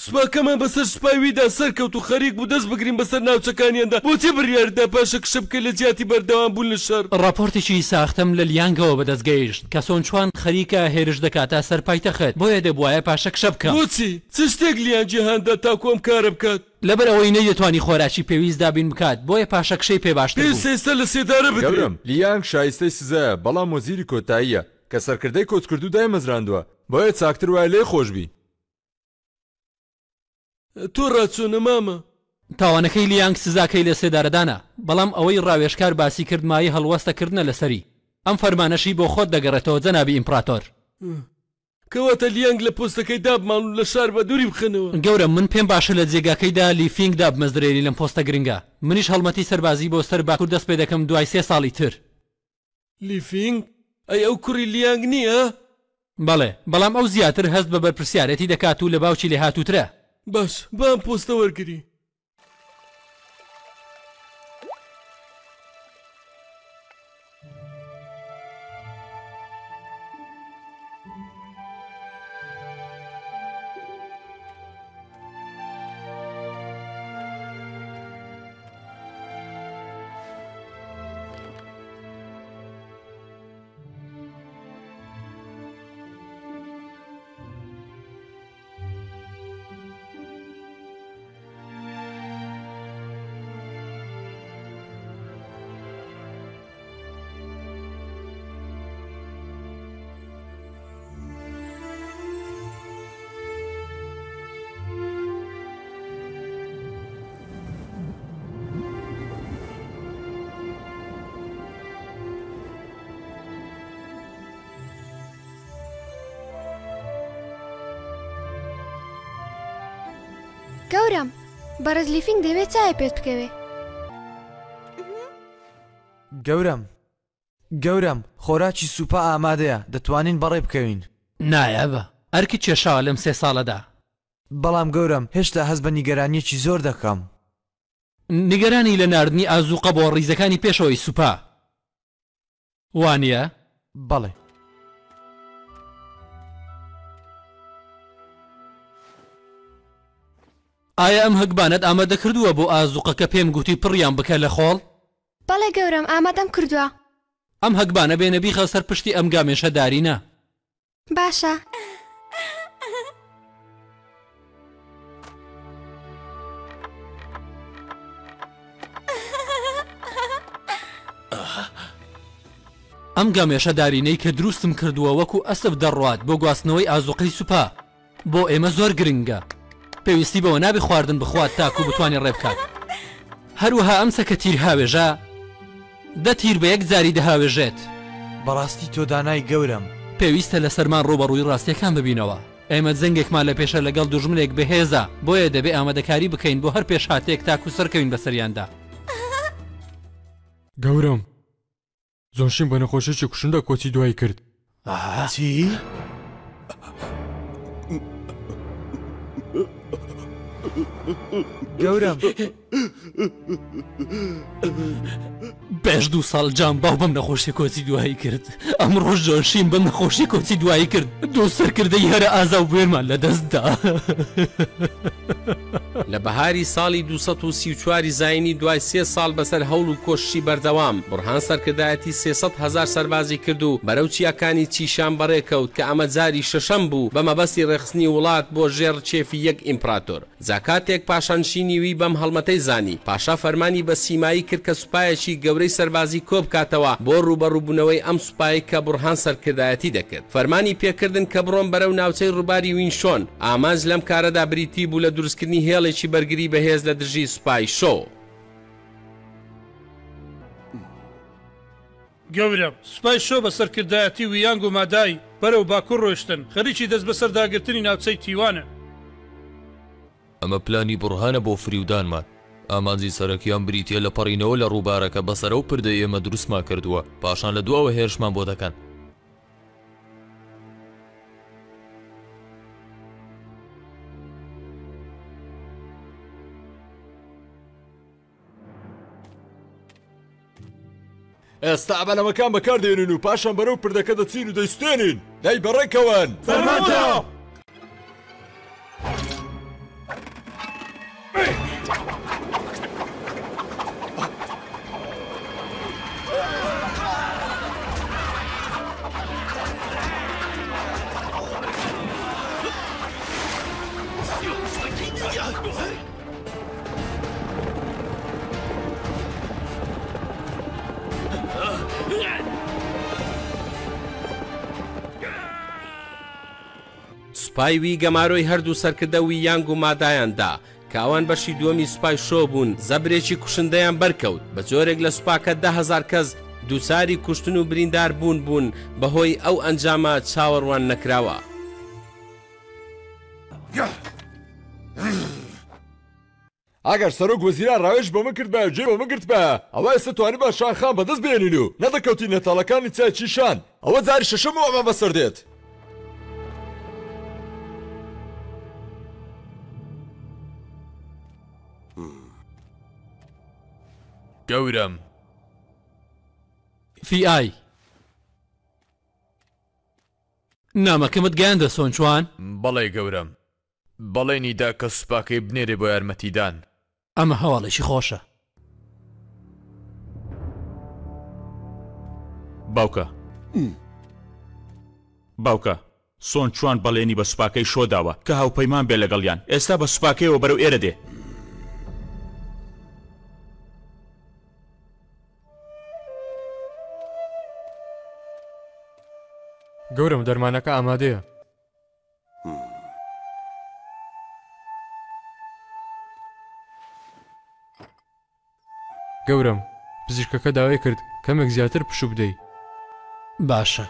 سوپاکەمان بەسەر سوپاویدا سەرکەوت و خەریک بوو دەست بگرین بەسەر ناوچەکانیاندا بۆچی بڕیاردا پاشە کشە بکە لە جیاتی بەردەوام بوون لە شەڕ. ڕاپۆرتێکی ساختم لە لیانگەوە بەدەستگەیشت کە سۆنچوان خەریکە هێرش دەکاتە سەر پایتەخت بۆیە دەبوایە پاشە کشە بکەم. بۆچی چ شتێک لیان جیهاندا تاکو ئەم کارە بکات؟ لەبەر ئەوەی نەیدەتوانی خۆراکی پێویست دابین بکات بۆیە پاشە کشەی پێ باشتر بوو. پێ سێستە لە سێدارە بدرێم. لیانگ شایستەی سزایە بەڵام وەزیری کۆتاییە کە سەرکردەی کۆچکردو دایمەزراندووە بۆیە چاکتر وایە لێ خۆشبی. تۆ ڕاچۆنە مامە. تاوانەکەی لیانگ سزاکەی لە سێدارەدانە بەڵام ئەوەی ڕاوێژکار باسی کردمایی هەڵوەستەکردنە لەسەری ئەم فەرمانەشی بۆ خۆت دەگەڕێتەوە جەنابی ئیمپراتۆر. کەواتە لیانگ لە پۆستەکەی دابمان و لە شار بە دووری بخەنەوە. گەورە من پێم باشە لە جێگاکەیدا لیفینگ دابمەزرێنی لەم پۆستە گرنگە منیش هەڵمەتی سەربازی بۆ سەر باکوور دەست پێ دەکەم دوای 3 ساڵی تر. لیفینگ؟ ئەی ئەو کوڕی لیانگ نییە؟ بەڵێ بەڵام ئەو زیاتر هەست بە بەرپرسیارەتی دەکات و لە باوکی لێ هاتووترە. باش بام پۆستە وەرگری. گەورم بەرز لیفینگ دەوێت چای پێت بکەوێ. گەورم خۆراکی سوپا ئامادەیە دەتوانین بەڕێ بکەوین. نایە بە ئەرکی کێشاوە لەم 3 ساڵەدا. بەڵام گەورم هێشتا هەست بە نیگەرانیەکی زۆر دەکەم. نیگەرانی لە ناردنی ئازوقە بۆ ڕیزەکانی پێشەوەی سوپا وانە؟ بەڵێ. ئایا ئەم هەگبانت ئامادە کردووە بۆ ئازوقەکە پێم گوتی پڕیان بکە لە خۆڵ؟ بەڵێ گەورم ئامادەم کردووە. ئەم هەگبانە بێنە بیخە سەر پشتی ئەم گامێشە دارینە. باشە. ئەم گامێشە دارینەی کە دروستم کردووە وەکو ئەسب دەڕوات بۆ گواستنەوەی ئازوقەی سوپا بۆ ئێمە زۆر گرنگە. پێویستی بەوە نابی خواردن بخوات تاکو بتوانێت ڕێبکات. هەروەها ئەم سەکە تیر هاوێژە 10 تیر بە یەک جاری دەهاوێژێت. بەڕاستی تۆ دانای گەورم. پێویستە لە سەرمان ڕۆبەڕووی ڕاستیەکان ببینەوە. ئێمە جەنگێکمان لە پێشە لەگەڵ دوژمنێک بەهێزە بۆیە دەبێ ئامادەکاری بکەین بۆ هەر پێش هاتێک تاکو سەرکەوین بەسەریاندا. گەورم زۆرشین بە نەخۆشیی کوشندە کۆچی دوای کرد. چی؟ گەورم پێش 2 ساڵ جام باو بەم نەخۆشی کۆچی دوایی کرد. ئەم ڕۆژ جۆشین بەم نەخۆشی کۆچی دوایی کرد. دۆ سەرکردەی هەرە ئازا و بوێرمان لە دەستدا. لە بەهاری ساڵی 234 زاینی دوای 3 ساڵ بەسەر هەوڵ و کۆششی بەردەوام بورهان سەرکردایەتی 300,000 سەربازی کرد و بەرەو چیاکانی چیشان بەڕێکەوت کە ئەمە جاری شەشەم بوو بە مەبەستی ڕێخستنی وڵات بۆ ژێر چێفی یەک ئیمپراتۆر. جاکاتێک پاشانشینی وی بەم هەڵمەتەی زانی پاشا فەرمانی بە سیمایی کرد کە سوپایەکی گەورەی سەربازی کۆ بکاتەوە بۆ ڕوبەڕووبوونەوەی ئەم سوپایی کە بورهان سەرکردایەتی دەکرد. فەرمانی پێکردن کە بڕۆن بەرەو ناوچەی ڕووباری وینشۆن. ئامانج لەم کارەدا بریتی بوو لە دروستکردنی هێڵێکی بەرگری بەهێز لە دژی سوپای شۆ. گەورم سوپای شۆ بە سەرکردایەتی ویانگ و مادای بەرەو باکوور ڕۆیشتن خەریکی دەست بەسەر داگرتنی ناوچەی تیوانە. ئەمە پلانی بورهانە بۆ فریودانمان. ئامانجی سەرەکیان بریتە لە پەڕینەوە لە ڕووبارەکە بەسەرە و پردە ئێمە دروستمان کردووە پاشان لە دواوە هێرشمان بۆ دەکەن. ئێستا ئەبەلەمەکان بەکاردێنن و پاشان بەرەو پردەکە دەچین و دەیستێنین. دەی بەڕێکەوەن. فەرمانتە. سوپای وی گەمارۆی هەردوو سەرکردەوی یانگ و مادایاندا کە ئەوان بەشی دووەمی سوپای شۆ بوون زەبرێکی کوشندەیان بەرکەوت بە جۆرێک لە سوپاکە 10,000 کەس دووساری کوشتن و بریندار بوون بەهۆی ئەو ئەنجامە چاوەڕوان نەکراوە. ئەگەر سەرۆک وەزیران ڕاوێژ بۆ من کرد بە جێ بۆ من گرت بە ئەوە ئێستا توانی بە شانخان بەدەست بێنین و نەدەکەوتی نەتاڵەکانی چای شان ئەوە جاری شەشەم ئەمە بەسەر دێت. گەورم فیئای نامەکەمت گەیاندە سۆنچوان؟ بەڵێ گەورم بەڵێنیدا کە سوپاکەی بنێرێ بۆ یارمەتیدان. ئەمە هەواڵێکی خۆشە. باوکە سۆنچوان بەڵێنی بە سوپاکەی شۆداوە کە هاوپەیمان بێ لەگەڵیان ئێستا بە سوپاکەیەوە بەرەو ئێرە دێ. گەورم دەرمانەکە ئامادەیە. گەورم پزیشکەکە داوای کرد کەمێک زیاتر پشوو بدەی. باشە.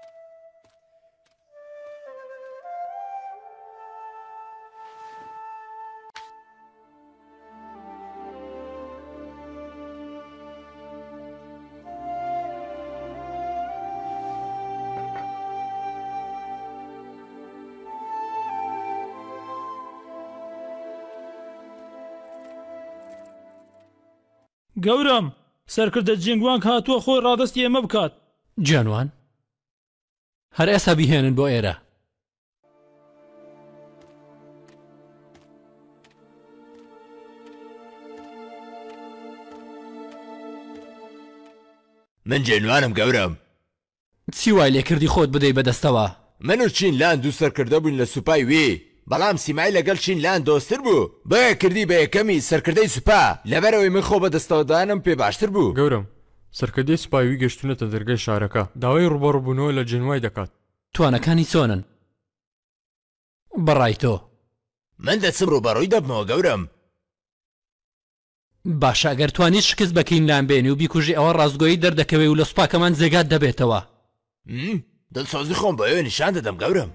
گەورم سەرکردە جینگوان هاتووە خۆی ڕادستی ئێمە بکات. جانوان هەر ئێستا بیهێنن بۆ ئێرە. من جێنوانم گەورم. چی وای لێ کردی خۆت بدەی بەدەستەوە؟ من و چین لاند دوو سەرکردە بووین لە سوپای وێ بەڵام سیمای لەگەڵ چین لاند دۆستتر بوو بۆیە کردی بە یەکەمی سەرکردەی سوپا لەبەرەوەی من خۆ بەدەستەوەدانم پێ باشتر بوو. گەورم سەرکردەی سوپاوی گەشتونەتە دەرگای شارەکە داوای ڕوبەڕووبوونەوە لە جنوای دەکات. توانەکانی چۆنن؟ بەڕای تۆ من دەچم ڕوبەڕووی دەبمەوە گەورم. باشە ئەگەر توانیت شکست بەکەین لام بێنی و بیکوژی ئەوە ڕازگۆیی دەردەکەوێ و لە سوپاکەمان جێگات دەبێتەوە. دڵسۆزی خۆم بە ئێوە نیشان دەدەم گەورم.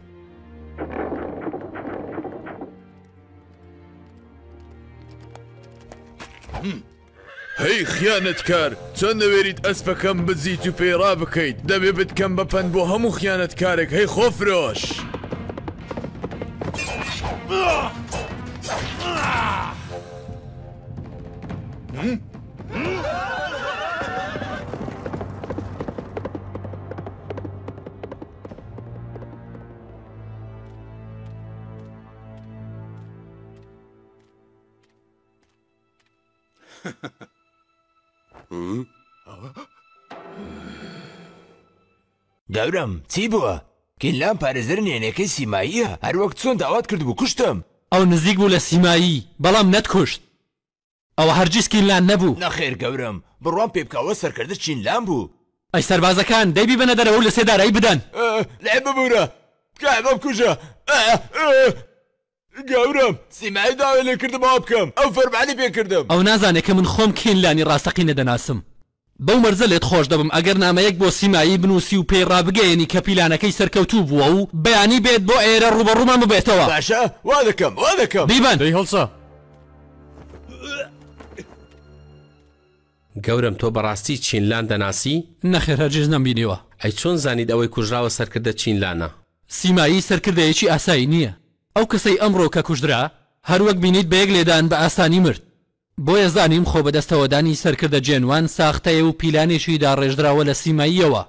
هەی خیانەتکار چۆن نەوێریت ئەسپەکەم بزیت و پێڕا بکەیت دەبێ بتکەم بەپەن بۆ هەموو خیانەتکارێک هەی خۆفرۆش. گەورم چی بووە؟ کینلان پارێزەر نێنەکەی سیماییە هەر وەک چۆن داوات کرد بوو کوشتم. ئەو نزیک بوو لە سیمایی بەڵام نەتکوشت. ئەوە هەرگیز کینلان نەبوو. نەخێر گەورم بڕوان پێ بکەوە سەرکردە چینلان بوو. ئەی سەربازەکان دەیبی بنە دەرەوە و لە سێدارایی بدەن. لێ ببوورە کای بەم کوژە. گەورم سیمایی داوای لێ کردمەوە بکەم ئەو فەرمانی پێ کردم. ئەو نازانێت کە من خۆم کینلانی ڕاستەقی نەدەناسم. بەو مەرزە لێت خۆش دەبم ئەگەر نامەیەک بۆ سیمایی بنووسی و پێی ڕابگەیەنی کە پیلانەکەی سەرکەوتوو بووە و بەیانی بێت بۆ ئێرە ڕوبەڕوومان ببێتەوە. باشە وا دەکەم بیبەن. دەی هەڵسا. گەورم تۆ بەڕاستی چینلان دەناسی؟ نەخێر هەرگیز نەمبینیوە. ئەی چۆن زانیت ئەوەی کوژراوە سەرکردە چینلانە؟ سیمایی سەرکردەیەکی ئاسایی نییە. ئەو کەسەی ئەمڕۆ کە کوژرا هەروەک بینیت بە یەک لێدان بە ئاسانی مرد. بۆیە زانیم خۆ بەدەستەوەدانی سەرکردە جێنوان ساختەیە و پیلانێکی داڕێژدراوە لە سیماییەوە.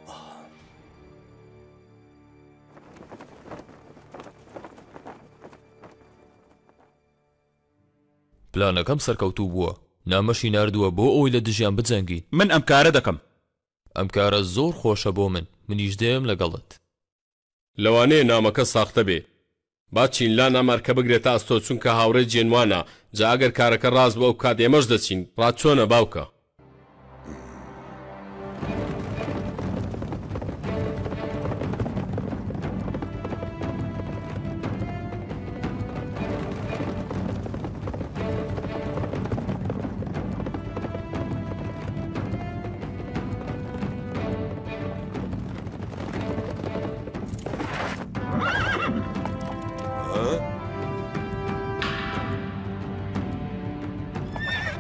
پلانەکەم سەرکەوتوو بووە نامەشی ناردووە بۆ ئەوی لە دژیان بجەنگین. من ئەم کارە دەکەم. ئەم کارە زۆر خۆشە بۆ منیش دێم لەگەڵت. لەوانەیە نامەکە ساختە بێ با چینلان ئەمارکە بگرێتە ئەستۆ چونکە هاوڕێ جێنوانە جا ئەگەر کارەکە ڕاست بۆ ئەو کات ئێمەش دەچین ڕاچۆنە باوکە.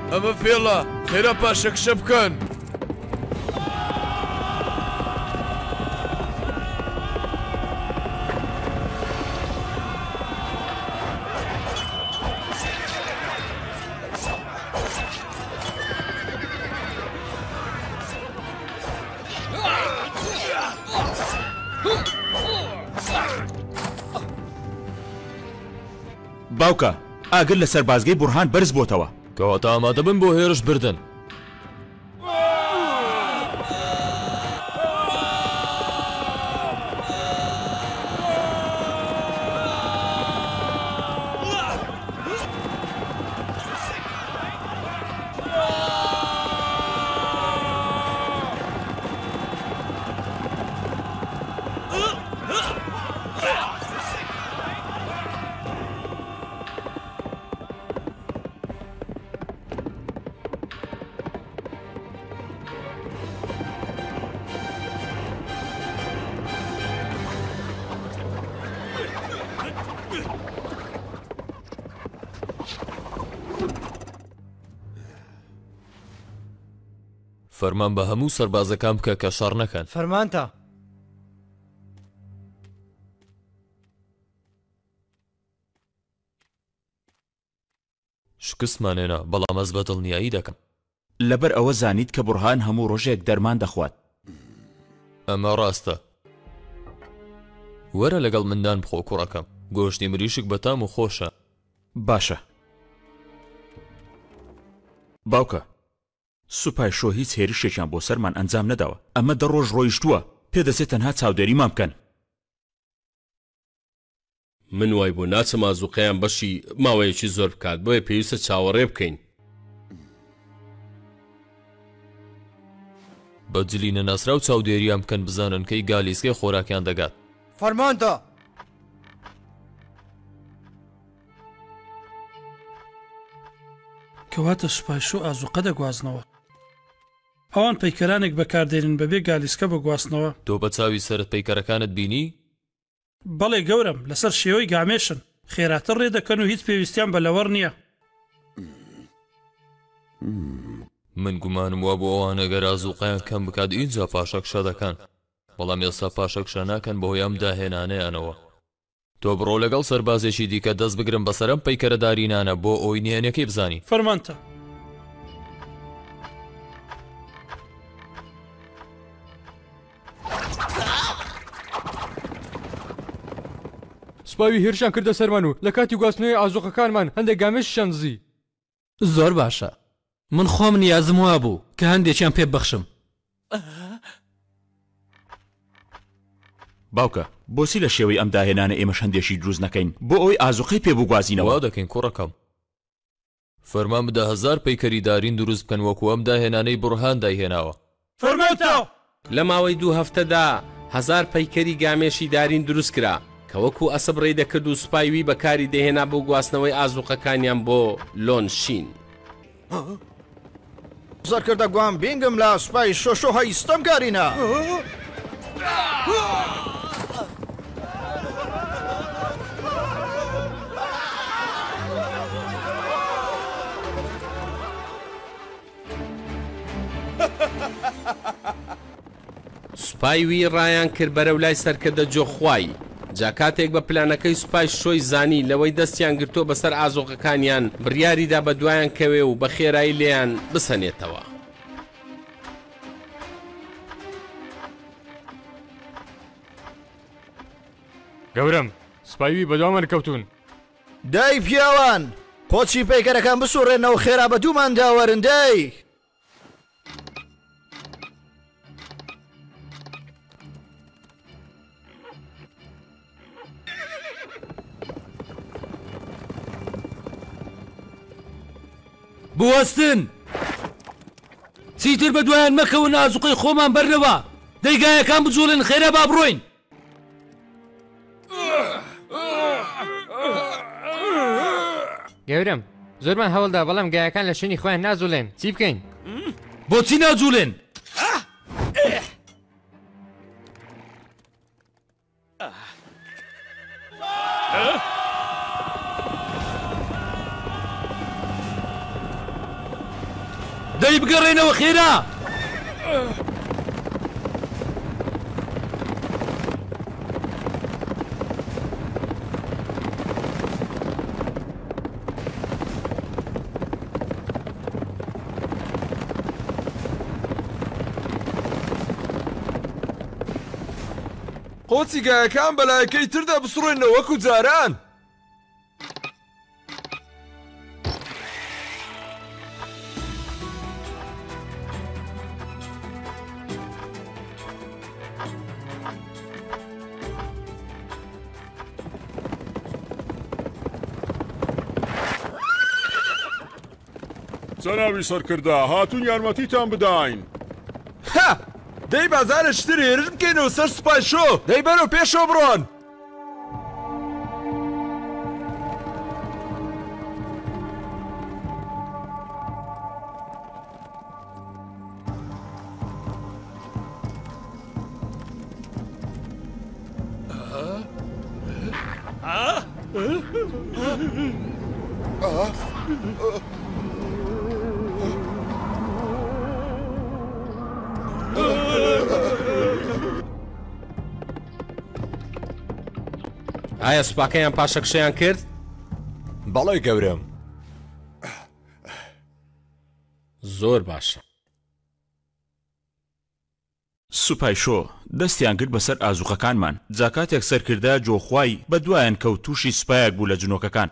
ئەمە فێڵە خێرا پاشەکشە بکەن. باوکە ئاگر لەسەر بازگەی بورهان بەرز بۆتەوە کەواتە ئامادە بن بۆ هێرش بردن. فەرمان بە هەموو سەربازەکان بکە کە شەڕ نەکەن. فەرمانتە. شکستمانێنە بەڵام ئەس بە دڵنیایی دەکەم. لەبەر ئەوە زانیت کە بورهان هەموو ڕۆژێک دەرمان دەخوات. ئەمە ڕاستە. وەرە لەگەڵ مندان بخۆ کوڕەکەم. گۆشتی مریشک بەتام و خۆشە. باشە. باوکە سوپای شۆ هیچ هێرشێکیان بۆ سەرمان ئەنجام نەداوە. ئەمە دە ڕۆژ ڕۆیشتووە پێدەچێت تەنها چاودێریمان بکەن. من وای بۆ ناچەم ئازوقەیان بەشی ماوەیەکی زۆر بکات بۆیە پێویستە چاوەڕێ بکەین. بەجلی نەناسرا و چاودێریان بکەن بزانن کەی گالیسکەی خۆراکیان دەگات. فەرمانتە. کەواتە سوپای شۆ ئازوقە دەگوازنەوە. ئەوان پەیکەرانێک بەکاردێنن بەبێ گالیسکە بگواستنەوە. تۆ بە چاوی سەرت پەیکەرەکانت بینی؟ بەڵێ گەورم لەسەر شێوەی گامێشن خێراتە ڕێ دەکەن و هیچ پێویستیان بە لەوەڕ نییە. من گومانم وا بۆ ئەوانە گەر ئازوقەیان کەم بکات ئینجا پاشەکشە دەکەن. بەڵام ئێستا پاشەکشە ناکەن بۆ هۆی ئەم داهێنانەیانەوە. تۆ بڕۆ لەگەڵ سەربازێکی دیکە دەست بگرم بەسەرم پەیکەرەدارینانە بۆ ئەوی نهێنەکەی بزانی. فەرمانتە. سوپاوی هێرشیان کردە سەرمان و لە کاتی گواستنەوەی ئازوقەکانمان هەندێک گامێشیان دزی. زۆر باشە. من خۆم نیازم وا بوو کە هەندێکیان پێ بەخشم. باوکە بۆچی لە شێوەی ئەم داهێنانە ئێمەش هەندێکی دروست نەکەین بۆ ئەوەی ئازوقەی پێ بگوازینەوە. وا دەکەین کوڕەکەم. فەرمان بدە 1000 پەیکەری دارین دروست بکەن وەکو ئەم داهێنانەی بورهان داهێناوە. فەرمانتە. لە ماوەی 2 هەفتەدا 1000 پەیکەری گامێشی دارین دروست کرا کە وەکو ئەسب ڕێ دەکرد و سوپایوی بەکاری دەهێنا بۆ گواستنەوەی ئازوقەکانیان بۆ لۆنشین. زۆر کردە گوام بینگم لە سوپای شۆشۆ هەیستەم کارینە. سوپایوی ڕایان کرد بەرەو لای سەرکردە جۆخوای. جا کاتێک بە پلانەکەی سوپای شۆی زانی لەوەی دەستیان گرتۆ بەسەر ئازوقەکانیان بڕیاریدا بە دوایان کەوێ و بە خێرایی لێیان بسەنێتەوە. گەورم سوپاوی بەدوامان کەوتون. دای پیاوان پۆچی پەیکەرەکان بسوڕێنەوە خێرا بە دوومان داوەرن دای. بوەستن چیتر بە دوایان مەکەون ئازوقەی خۆمان بەرنەوە دەیگایەکان بجوڵن خێرا با بڕۆین. گەورم زۆرمان هەوڵدا بەڵام گایەکان لە شوێنی خۆیان نازوڵێن چی بکەین؟ بۆچی ناجوڵێن؟ پێی بگەڕێنەوە خێرا. قۆچی گایەکان بەلایەکەی تردا بسڕێنەوە وەکو جاران. جەنابی سەرکردا هاتوون یارمەتیتان بداین. ها دەی بازارە شتر هێرش بکەینەوە سەر سوپای شۆ. دەی بەرەو پێشەوە بڕۆن. ئایا سوپاکەیان پاشەکشەیان کرد؟ بەڵێ گەورم. زۆر باشە. سوپای شۆ دەستیان کرد بەسەر ئازوقەکانمان. جاکاتێک سەرکردا جۆخوای بە دوایان کەوت تووشی سوپایەک بوو لە جنۆکەکان.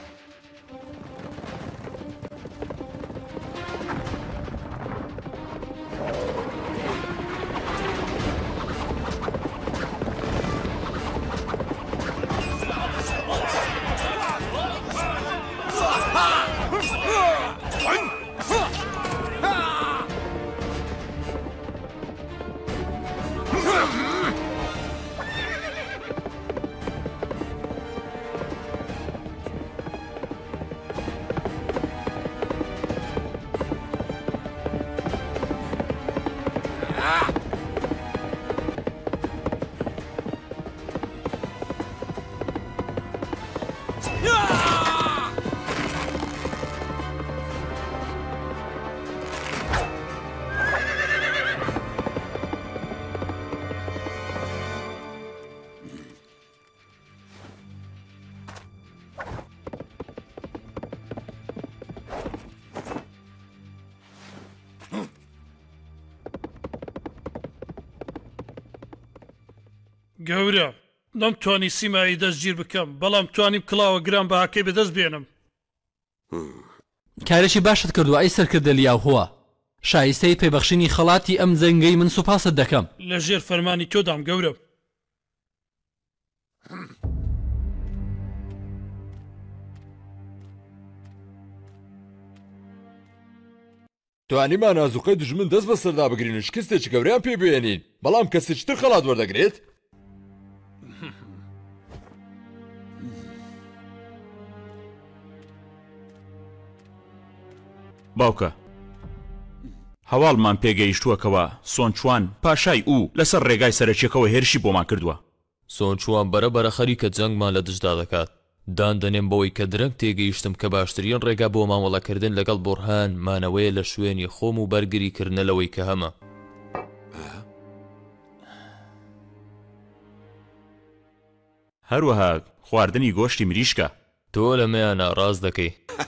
گەورە نەمتوانی سیمایی دەستگیر بکەم بەڵام توانیم کڵاوە گران بە هاکەی بەدەست بێنم. کارێکی باشت کردووە ئەی سەرکردە لیاوهوە. شایستەی پێبەخشینی خەڵاتی ئەم جەنگەی من سوپاست دەکەم. لە ژێر فەرمانی تۆدام گەورە. توانیمان ئازوقەی دژمن دەست بە سەردا بگرین و شکستێکی گەوریان پێ بێنین بەڵام کەسێکتر خەڵات وەردەگرێت. باوکە هەواڵمان پێگەیشتووەکەوە سۆنچوان پاشای ئوو لەسەر ڕێگای سەرچێکەوە هێرشی بۆمان کردووە. سۆنچوان بەرەبەرە خەریکە جەنگمان لە دژدا دەکات. دان دەنێم بەوەی کە درەنگ تێگەیشتم کە باشترین ڕێگا بۆ مامەڵەکردن لەگەڵ بورهان مانەوەیە لە شوێنی خۆم و بەرگریکردنەوەی کە هەمە. هەروەها خواردنی گۆشتی مریشکە. تۆ لە مەیان ناڕاز دەکەی.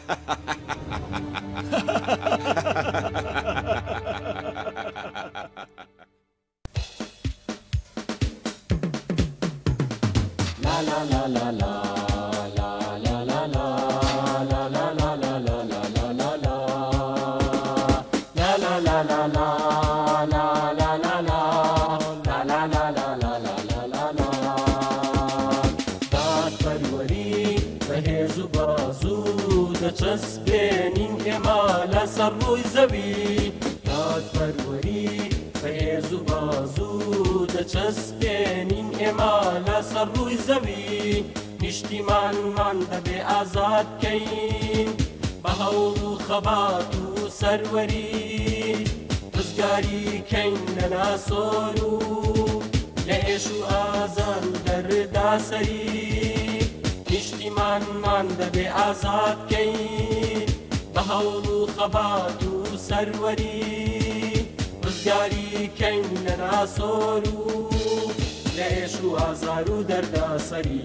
چەسبێنین ئێمە لەسەر ڕووی زەوی دادپەروەری بەهێز و بازوو دەچەسبێنین ئێمە لەسەر ڕووی زەوی نیشتیمانمان دەبێ ئازاد بکەین بە هەوڵ و خەبات و سەروەری ڕزگاری کەین لە ناسۆر و لە ئێش و ئازار و دەردا سەری نیشتیمانمان دەبێ ئازاد بکەین بە هەوڵ و خەبات و سەروەری ڕزگاری کەین لە ناسۆر و لە ئێش و ئازار و دەرداسەری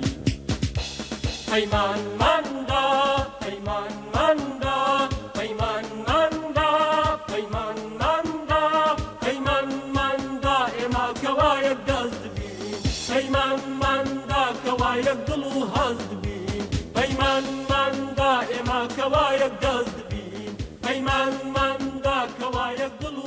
پەیمانماندا پەیمانماندا پەیمانماندا پەیمانماندا پەیمانماندا ئێمە کەوایەک دەست بین پەیمانماندا کەوایەک دڵ و هەست بین پەیمانماندا ئێمە کەوایەک دەست بین پەیمانماندا کەوایەک دڵ